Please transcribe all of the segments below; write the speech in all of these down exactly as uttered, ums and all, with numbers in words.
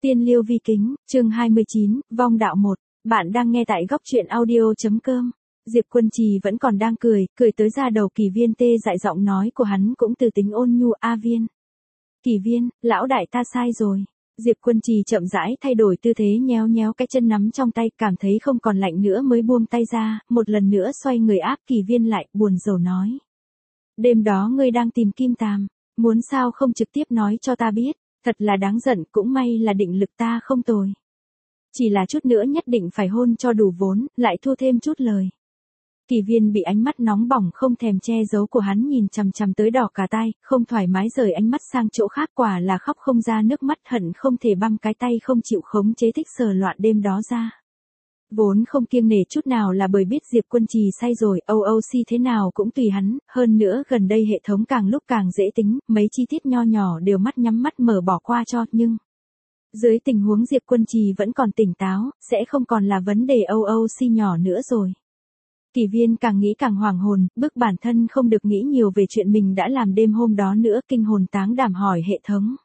Tiên Liêu Vi Kính, chương hai mươi chín, Vong Đạo một. Bạn đang nghe tại góc truyện audio.com. Diệp Quân Trì vẫn còn đang cười, cười tới ra đầu Kỳ Viên tê dại, giọng nói của hắn cũng từ tính ôn nhu. A Viên. Kỳ Viên, lão đại ta sai rồi. Diệp Quân Trì chậm rãi thay đổi tư thế, nhéo nhéo cái chân nắm trong tay, cảm thấy không còn lạnh nữa mới buông tay ra, một lần nữa xoay người áp Kỳ Viên lại, buồn rầu nói. Đêm đó ngươi đang tìm Kim Tàm, muốn sao không trực tiếp nói cho ta biết. Thật là đáng giận, cũng may là định lực ta không tồi. Chỉ là chút nữa nhất định phải hôn cho đủ vốn, lại thua thêm chút lời. Kỳ Viên bị ánh mắt nóng bỏng không thèm che giấu của hắn nhìn chằm chằm tới đỏ cả tay, không thoải mái rời ánh mắt sang chỗ khác, quả là khóc không ra nước mắt, hận không thể băm cái tay không chịu khống chế thích sờ loạn đêm đó ra. Vốn không kiêng nể chút nào là bởi biết Diệp Quân Trì say rồi, âu âu si thế nào cũng tùy hắn, hơn nữa gần đây hệ thống càng lúc càng dễ tính, mấy chi tiết nho nhỏ đều mắt nhắm mắt mở bỏ qua cho, nhưng dưới tình huống Diệp Quân Trì vẫn còn tỉnh táo, sẽ không còn là vấn đề âu âu si nhỏ nữa rồi. Kỳ Viên càng nghĩ càng hoảng hồn, bức bản thân không được nghĩ nhiều về chuyện mình đã làm đêm hôm đó nữa, kinh hồn táng đảm hỏi hệ thống.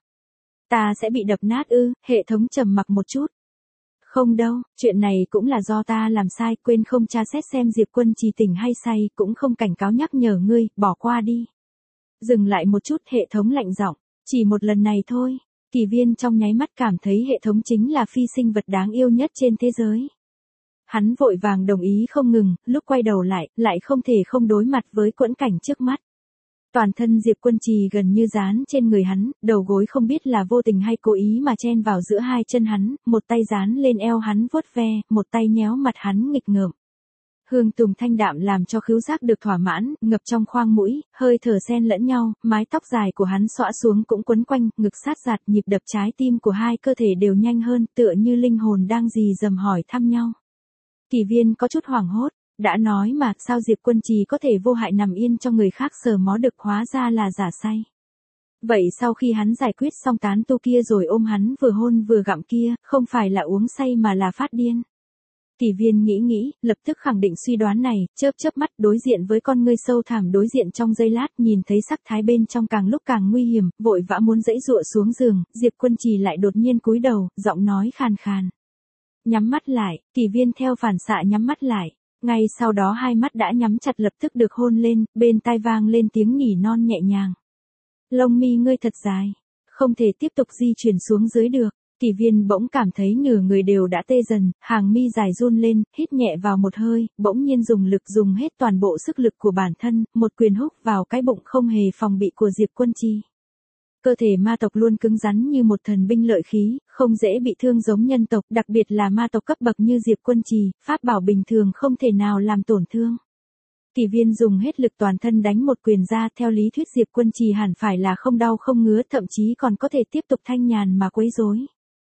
Ta sẽ bị đập nát ư? Hệ thống trầm mặc một chút. Không đâu, chuyện này cũng là do ta làm sai, quên không tra xét xem Diệp Quân Trì tỉnh hay say, cũng không cảnh cáo nhắc nhở ngươi, bỏ qua đi. Dừng lại một chút, hệ thống lạnh giọng, chỉ một lần này thôi. Kỳ Viên trong nháy mắt cảm thấy hệ thống chính là phi sinh vật đáng yêu nhất trên thế giới. Hắn vội vàng đồng ý không ngừng, lúc quay đầu lại, lại không thể không đối mặt với quẫn cảnh trước mắt. Toàn thân Diệp Quân Trì gần như dán trên người hắn, đầu gối không biết là vô tình hay cố ý mà chen vào giữa hai chân hắn, một tay dán lên eo hắn vuốt ve, một tay nhéo mặt hắn nghịch ngợm. Hương tùng thanh đạm làm cho khứu giác được thỏa mãn, ngập trong khoang mũi, hơi thở xen lẫn nhau, mái tóc dài của hắn xõa xuống cũng quấn quanh, ngực sát giạt, nhịp đập trái tim của hai cơ thể đều nhanh hơn, tựa như linh hồn đang rì rầm hỏi thăm nhau. Kỳ Viên có chút hoảng hốt. Đã nói mà, sao Diệp Quân Trì có thể vô hại nằm yên cho người khác sờ mó được, hóa ra là giả say. Vậy sau khi hắn giải quyết xong tán tu kia rồi ôm hắn vừa hôn vừa gặm kia, không phải là uống say mà là phát điên. Kỳ Viên nghĩ nghĩ, lập tức khẳng định suy đoán này, chớp chớp mắt đối diện với con ngươi sâu thẳm đối diện trong giây lát, nhìn thấy sắc thái bên trong càng lúc càng nguy hiểm, vội vã muốn giãy giụa xuống giường, Diệp Quân Trì lại đột nhiên cúi đầu, giọng nói khàn khàn. Nhắm mắt lại, Kỳ Viên theo phản xạ nhắm mắt lại. Ngay sau đó hai mắt đã nhắm chặt lập tức được hôn lên, bên tai vang lên tiếng nỉ non nhẹ nhàng. Lông mi ngươi thật dài, không thể tiếp tục di chuyển xuống dưới được. Kỳ Viên bỗng cảm thấy nửa người đều đã tê dần, hàng mi dài run lên, hít nhẹ vào một hơi, bỗng nhiên dùng lực dùng hết toàn bộ sức lực của bản thân, một quyền húc vào cái bụng không hề phòng bị của Diệp Quân Trì. Cơ thể ma tộc luôn cứng rắn như một thần binh lợi khí, không dễ bị thương giống nhân tộc, đặc biệt là ma tộc cấp bậc như Diệp Quân Trì, pháp bảo bình thường không thể nào làm tổn thương. Kỳ Viên dùng hết lực toàn thân đánh một quyền ra, theo lý thuyết Diệp Quân Trì hẳn phải là không đau không ngứa, thậm chí còn có thể tiếp tục thanh nhàn mà quấy rối.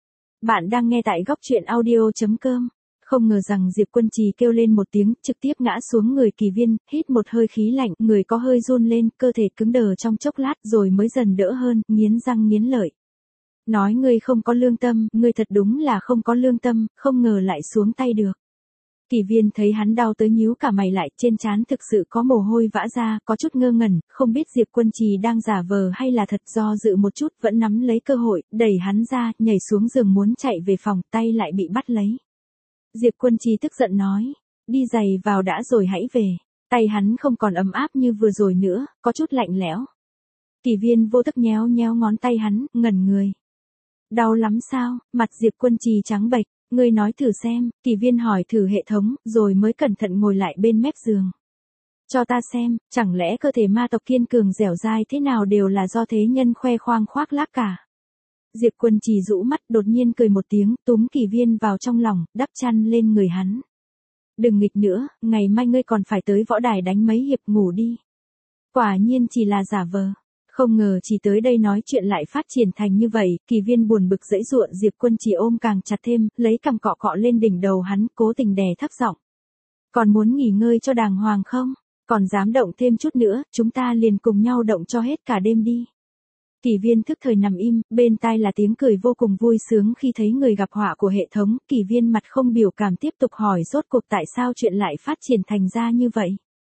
Bạn đang nghe tại góc truyện audio.com. Không ngờ rằng Diệp Quân Trì kêu lên một tiếng, trực tiếp ngã xuống người Kỳ Viên, hít một hơi khí lạnh, người có hơi run lên, cơ thể cứng đờ trong chốc lát rồi mới dần đỡ hơn, nghiến răng nghiến lợi. Nói ngươi không có lương tâm, ngươi thật đúng là không có lương tâm, không ngờ lại xuống tay được. Kỳ Viên thấy hắn đau tới nhíu cả mày lại, trên trán thực sự có mồ hôi vã ra, có chút ngơ ngẩn, không biết Diệp Quân Trì đang giả vờ hay là thật, do dự một chút vẫn nắm lấy cơ hội, đẩy hắn ra, nhảy xuống giường muốn chạy về phòng, tay lại bị bắt lấy. Diệp Quân Trì tức giận nói, đi giày vào đã rồi hãy về. Tay hắn không còn ấm áp như vừa rồi nữa, có chút lạnh lẽo. Kỳ Viên vô thức nhéo nhéo ngón tay hắn, ngẩn người. Đau lắm sao? Mặt Diệp Quân Trì trắng bệch, ngươi nói thử xem. Kỳ Viên hỏi thử hệ thống, rồi mới cẩn thận ngồi lại bên mép giường. Cho ta xem, chẳng lẽ cơ thể ma tộc kiên cường dẻo dai thế nào đều là do thế nhân khoe khoang khoác lác cả. Diệp Quân Trì rũ mắt đột nhiên cười một tiếng, túm Kỳ Viên vào trong lòng, đắp chăn lên người hắn. Đừng nghịch nữa, ngày mai ngươi còn phải tới võ đài đánh mấy hiệp, ngủ đi. Quả nhiên chỉ là giả vờ. Không ngờ chỉ tới đây nói chuyện lại phát triển thành như vậy, Kỳ Viên buồn bực giãy giụa, Diệp Quân Trì ôm càng chặt thêm, lấy cằm cọ cọ lên đỉnh đầu hắn, cố tình đè thấp giọng. Còn muốn nghỉ ngơi cho đàng hoàng không? Còn dám động thêm chút nữa, chúng ta liền cùng nhau động cho hết cả đêm đi. Kỳ Viên thức thời nằm im, bên tai là tiếng cười vô cùng vui sướng khi thấy người gặp họa của hệ thống, Kỳ Viên mặt không biểu cảm tiếp tục hỏi rốt cuộc tại sao chuyện lại phát triển thành ra như vậy.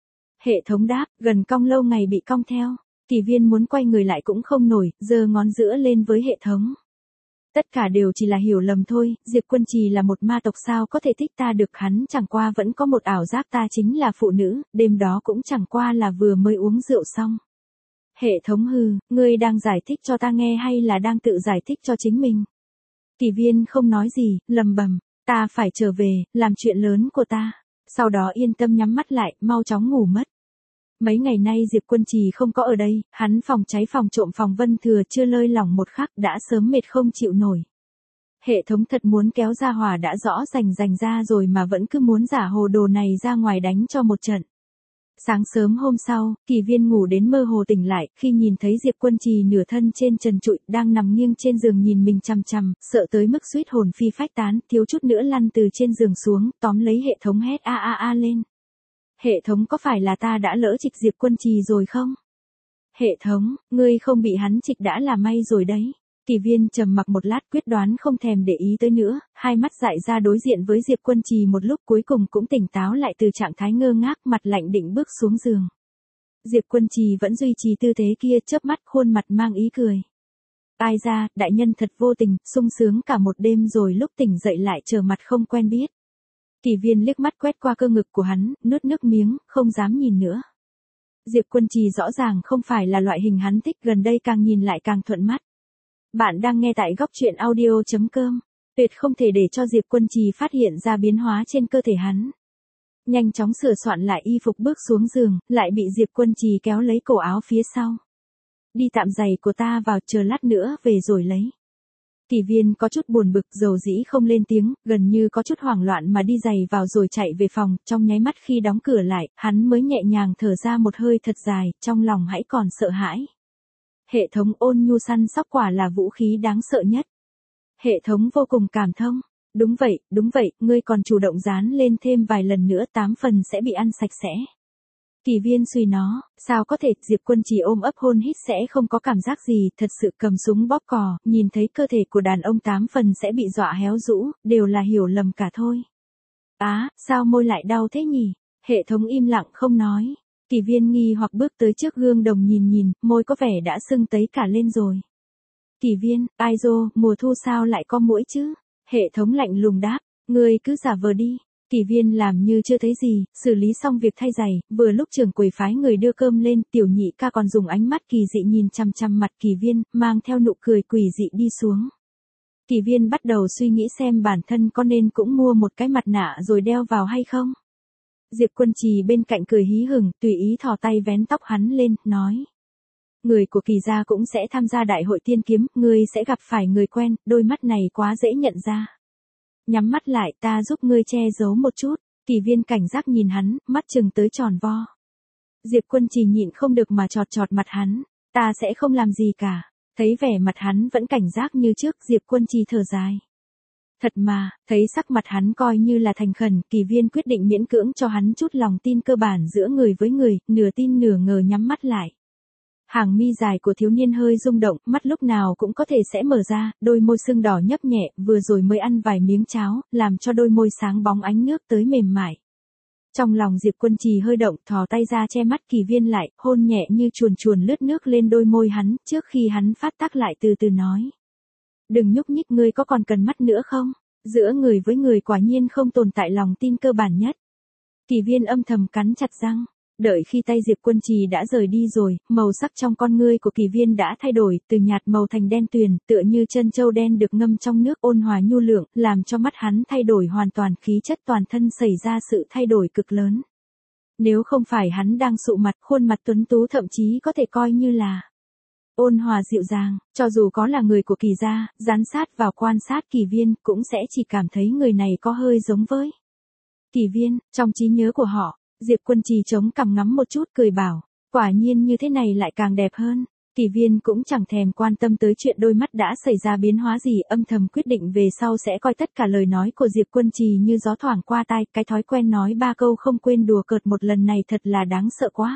Hệ thống đáp, gần cong lâu ngày bị cong theo. Kỳ Viên muốn quay người lại cũng không nổi, giơ ngón giữa lên với hệ thống. Tất cả đều chỉ là hiểu lầm thôi, Diệp Quân Trì là một ma tộc sao có thể thích ta được, hắn chẳng qua vẫn có một ảo giác ta chính là phụ nữ, đêm đó cũng chẳng qua là vừa mới uống rượu xong. Hệ thống hừ, ngươi đang giải thích cho ta nghe hay là đang tự giải thích cho chính mình? Kỳ viên không nói gì, lầm bầm, ta phải trở về, làm chuyện lớn của ta. Sau đó yên tâm nhắm mắt lại, mau chóng ngủ mất. Mấy ngày nay Diệp Quân Trì không có ở đây, hắn phòng cháy phòng trộm phòng Vân Thừa chưa lơi lỏng một khắc đã sớm mệt không chịu nổi. Hệ thống thật muốn kéo ra hỏa đã rõ rành rành ra rồi mà vẫn cứ muốn giả hồ đồ này ra ngoài đánh cho một trận. Sáng sớm hôm sau, Kỳ viên ngủ đến mơ hồ tỉnh lại, khi nhìn thấy Diệp Quân Trì nửa thân trên trần trụi, đang nằm nghiêng trên giường nhìn mình chằm chằm, sợ tới mức suýt hồn phi phách tán, thiếu chút nữa lăn từ trên giường xuống, tóm lấy hệ thống hét a a a lên. Hệ thống có phải là ta đã lỡ trịch Diệp Quân Trì rồi không? Hệ thống, ngươi không bị hắn trịch đã là may rồi đấy. Kỳ viên trầm mặc một lát quyết đoán không thèm để ý tới nữa, hai mắt dại ra đối diện với Diệp Quân Trì một lúc cuối cùng cũng tỉnh táo lại từ trạng thái ngơ ngác, mặt lạnh định bước xuống giường. Diệp Quân Trì vẫn duy trì tư thế kia, chớp mắt khuôn mặt mang ý cười. Ai ra, đại nhân thật vô tình, sung sướng cả một đêm rồi lúc tỉnh dậy lại trở mặt không quen biết. Kỳ viên liếc mắt quét qua cơ ngực của hắn, nuốt nước miếng, không dám nhìn nữa. Diệp Quân Trì rõ ràng không phải là loại hình hắn thích, gần đây càng nhìn lại càng thuận mắt. Bạn đang nghe tại góc truyện audio chấm com. Tuyệt không thể để cho Diệp Quân Trì phát hiện ra biến hóa trên cơ thể hắn. Nhanh chóng sửa soạn lại y phục bước xuống giường, lại bị Diệp Quân Trì kéo lấy cổ áo phía sau. Đi tạm giày của ta vào, chờ lát nữa về rồi lấy. Kỳ viên có chút buồn bực, dầu dĩ không lên tiếng, gần như có chút hoảng loạn mà đi giày vào rồi chạy về phòng, trong nháy mắt khi đóng cửa lại, hắn mới nhẹ nhàng thở ra một hơi thật dài, trong lòng hãy còn sợ hãi. Hệ thống ôn nhu săn sóc quả là vũ khí đáng sợ nhất. Hệ thống vô cùng cảm thông. Đúng vậy, đúng vậy, ngươi còn chủ động dán lên thêm vài lần nữa tám phần sẽ bị ăn sạch sẽ. Kỳ viên suy nó, sao có thể, Diệp Quân Trì ôm ấp hôn hít sẽ không có cảm giác gì, thật sự cầm súng bóp cò, nhìn thấy cơ thể của đàn ông tám phần sẽ bị dọa héo rũ, đều là hiểu lầm cả thôi. Á, à, sao môi lại đau thế nhỉ? Hệ thống im lặng không nói. Kỳ viên nghi hoặc bước tới trước gương đồng nhìn nhìn, môi có vẻ đã sưng tấy cả lên rồi. Kỳ viên, ai dô, mùa thu sao lại có muỗi chứ? Hệ thống lạnh lùng đáp, ngươi cứ giả vờ đi. Kỳ viên làm như chưa thấy gì, xử lý xong việc thay giày, vừa lúc trưởng quầy phái người đưa cơm lên, tiểu nhị ca còn dùng ánh mắt kỳ dị nhìn chăm chăm mặt kỳ viên, mang theo nụ cười quỷ dị đi xuống. Kỳ viên bắt đầu suy nghĩ xem bản thân có nên cũng mua một cái mặt nạ rồi đeo vào hay không. Diệp Quân Trì bên cạnh cười hí hửng, tùy ý thò tay vén tóc hắn lên, nói. Người của Kỳ gia cũng sẽ tham gia đại hội tiên kiếm, ngươi sẽ gặp phải người quen, đôi mắt này quá dễ nhận ra. Nhắm mắt lại, ta giúp ngươi che giấu một chút. Kỳ viên cảnh giác nhìn hắn, mắt chừng tới tròn vo. Diệp Quân Trì nhịn không được mà chọt chọt mặt hắn, ta sẽ không làm gì cả. Thấy vẻ mặt hắn vẫn cảnh giác như trước, Diệp Quân Trì thở dài. Thật mà, thấy sắc mặt hắn coi như là thành khẩn, Kỳ viên quyết định miễn cưỡng cho hắn chút lòng tin cơ bản giữa người với người, nửa tin nửa ngờ nhắm mắt lại. Hàng mi dài của thiếu niên hơi rung động, mắt lúc nào cũng có thể sẽ mở ra, đôi môi sưng đỏ nhấp nhẹ, vừa rồi mới ăn vài miếng cháo, làm cho đôi môi sáng bóng ánh nước tới mềm mại. Trong lòng Diệp Quân Trì hơi động, thò tay ra che mắt Kỳ viên lại, hôn nhẹ như chuồn chuồn lướt nước lên đôi môi hắn, trước khi hắn phát tác lại từ từ nói. Đừng nhúc nhích, ngươi có còn cần mắt nữa không? Giữa người với người quả nhiên không tồn tại lòng tin cơ bản nhất. Kỳ viên âm thầm cắn chặt răng. Đợi khi tay Diệp Quân Trì đã rời đi rồi, màu sắc trong con ngươi của Kỳ viên đã thay đổi, từ nhạt màu thành đen tuyền, tựa như chân châu đen được ngâm trong nước ôn hòa nhu lượng, làm cho mắt hắn thay đổi hoàn toàn, khí chất toàn thân xảy ra sự thay đổi cực lớn. Nếu không phải hắn đang sụ mặt, khuôn mặt tuấn tú thậm chí có thể coi như là ôn hòa dịu dàng, cho dù có là người của Kỳ gia, gián sát vào quan sát Kỳ viên, cũng sẽ chỉ cảm thấy người này có hơi giống với Kỳ viên, trong trí nhớ của họ. Diệp Quân Trì chống cằm ngắm một chút cười bảo, quả nhiên như thế này lại càng đẹp hơn. Kỳ viên cũng chẳng thèm quan tâm tới chuyện đôi mắt đã xảy ra biến hóa gì, âm thầm quyết định về sau sẽ coi tất cả lời nói của Diệp Quân Trì như gió thoảng qua tai, cái thói quen nói ba câu không quên đùa cợt một lần này thật là đáng sợ quá.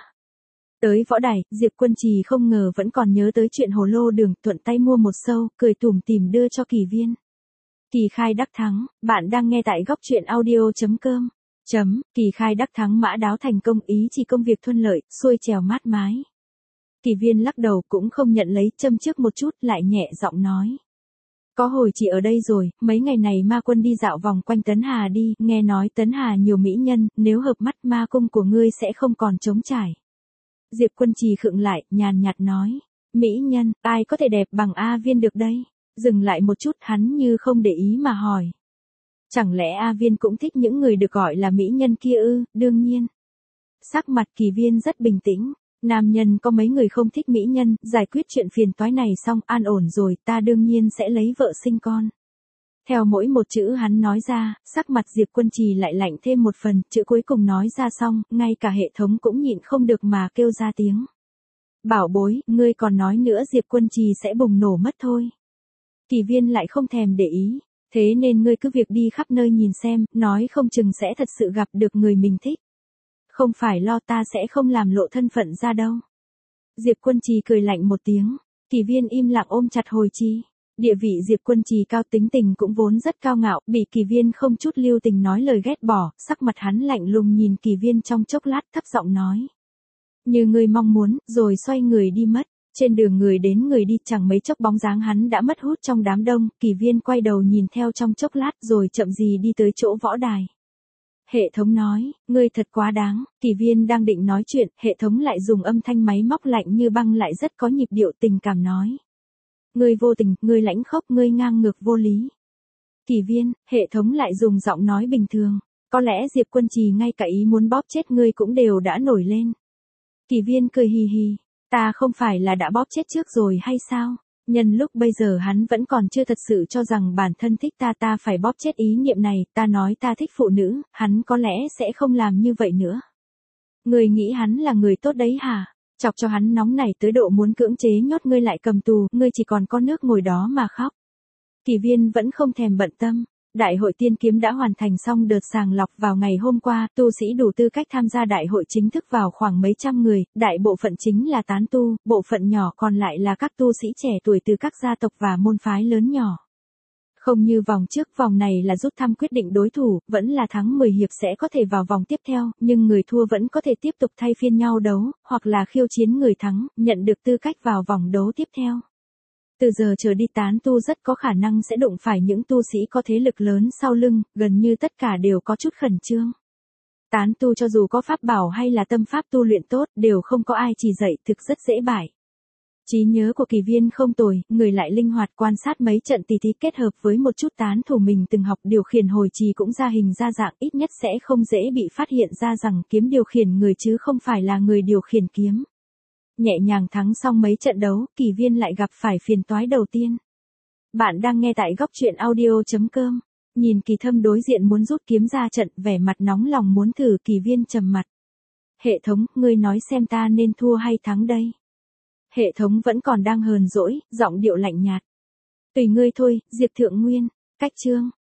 Tới võ đài, Diệp Quân Trì không ngờ vẫn còn nhớ tới chuyện hồ lô đường, thuận tay mua một sâu, cười tủm tỉm đưa cho Kỳ viên. Kỳ khai đắc thắng, bạn đang nghe tại góc truyện audio chấm com. Chấm, Kỳ khai đắc thắng mã đáo thành công, ý chỉ công việc thuận lợi, xuôi trèo mát mái. Kỳ viên lắc đầu cũng không nhận lấy, châm trước một chút, lại nhẹ giọng nói. Có hồi chị ở đây rồi, mấy ngày này ma quân đi dạo vòng quanh Tấn Hà đi, nghe nói Tấn Hà nhiều mỹ nhân, nếu hợp mắt ma cung của ngươi sẽ không còn trống trải. Diệp Quân Trì khựng lại, nhàn nhạt nói. Mỹ nhân, ai có thể đẹp bằng A Viên được đây? Dừng lại một chút, hắn như không để ý mà hỏi. Chẳng lẽ A Viên cũng thích những người được gọi là mỹ nhân kia ư? Đương nhiên. Sắc mặt Kỳ Viên rất bình tĩnh. Nam nhân có mấy người không thích mỹ nhân, giải quyết chuyện phiền toái này xong, an ổn rồi, ta đương nhiên sẽ lấy vợ sinh con. Theo mỗi một chữ hắn nói ra, sắc mặt Diệp Quân Trì lại lạnh thêm một phần, chữ cuối cùng nói ra xong, ngay cả hệ thống cũng nhịn không được mà kêu ra tiếng. Bảo bối, ngươi còn nói nữa Diệp Quân Trì sẽ bùng nổ mất thôi. Kỳ Viên lại không thèm để ý, thế nên ngươi cứ việc đi khắp nơi nhìn xem, nói không chừng sẽ thật sự gặp được người mình thích. Không phải lo, ta sẽ không làm lộ thân phận ra đâu. Diệp Quân Trì cười lạnh một tiếng, Kỳ Viên im lặng ôm chặt hồi chi. Địa vị Diệp Quân Trì cao, tính tình cũng vốn rất cao ngạo, bị Kỳ Viên không chút lưu tình nói lời ghét bỏ, sắc mặt hắn lạnh lùng nhìn Kỳ Viên trong chốc lát, thấp giọng nói. Như ngươi mong muốn, rồi xoay người đi mất. Trên đường người đến người đi, chẳng mấy chốc bóng dáng hắn đã mất hút trong đám đông, Kỳ Viên quay đầu nhìn theo trong chốc lát rồi chậm gì đi tới chỗ võ đài. Hệ thống nói, ngươi thật quá đáng. Kỳ Viên đang định nói chuyện, hệ thống lại dùng âm thanh máy móc lạnh như băng lại rất có nhịp điệu tình cảm nói. Ngươi vô tình, ngươi lãnh khốc, ngươi ngang ngược vô lý. Kỳ Viên, hệ thống lại dùng giọng nói bình thường. Có lẽ Diệp Quân Trì ngay cả ý muốn bóp chết ngươi cũng đều đã nổi lên. Kỳ Viên cười hì hì, ta không phải là đã bóp chết trước rồi hay sao? Nhân lúc bây giờ hắn vẫn còn chưa thật sự cho rằng bản thân thích ta, ta phải bóp chết ý niệm này, ta nói ta thích phụ nữ, hắn có lẽ sẽ không làm như vậy nữa. Ngươi nghĩ hắn là người tốt đấy hả? Chọc cho hắn nóng nảy tới độ muốn cưỡng chế nhốt ngươi lại cầm tù, ngươi chỉ còn có nước ngồi đó mà khóc. Kỳ Viên vẫn không thèm bận tâm. Đại hội tiên kiếm đã hoàn thành xong đợt sàng lọc vào ngày hôm qua, tu sĩ đủ tư cách tham gia đại hội chính thức vào khoảng mấy trăm người, đại bộ phận chính là tán tu, bộ phận nhỏ còn lại là các tu sĩ trẻ tuổi từ các gia tộc và môn phái lớn nhỏ. Không như vòng trước, vòng này là rút thăm quyết định đối thủ, vẫn là thắng mười hiệp sẽ có thể vào vòng tiếp theo, nhưng người thua vẫn có thể tiếp tục thay phiên nhau đấu, hoặc là khiêu chiến người thắng, nhận được tư cách vào vòng đấu tiếp theo. Từ giờ trở đi tán tu rất có khả năng sẽ đụng phải những tu sĩ có thế lực lớn sau lưng, gần như tất cả đều có chút khẩn trương. Tán tu cho dù có pháp bảo hay là tâm pháp tu luyện tốt, đều không có ai chỉ dạy, thực rất dễ bại. Trí nhớ của Kỳ Viên không tồi, người lại linh hoạt, quan sát mấy trận tỷ thí kết hợp với một chút tán thủ mình từng học điều khiển hồi trì cũng ra hình ra dạng, ít nhất sẽ không dễ bị phát hiện ra rằng kiếm điều khiển người chứ không phải là người điều khiển kiếm. Nhẹ nhàng thắng xong mấy trận đấu, Kỳ Viên lại gặp phải phiền toái đầu tiên. Bạn đang nghe tại góc truyện audio chấm com. Nhìn Kỳ Thâm đối diện muốn rút kiếm ra trận, vẻ mặt nóng lòng muốn thử, Kỳ Viên trầm mặt. Hệ thống, ngươi nói xem ta nên thua hay thắng đây? Hệ thống vẫn còn đang hờn dỗi, giọng điệu lạnh nhạt. Tùy ngươi thôi, Diệp Thượng Nguyên. Cách chương.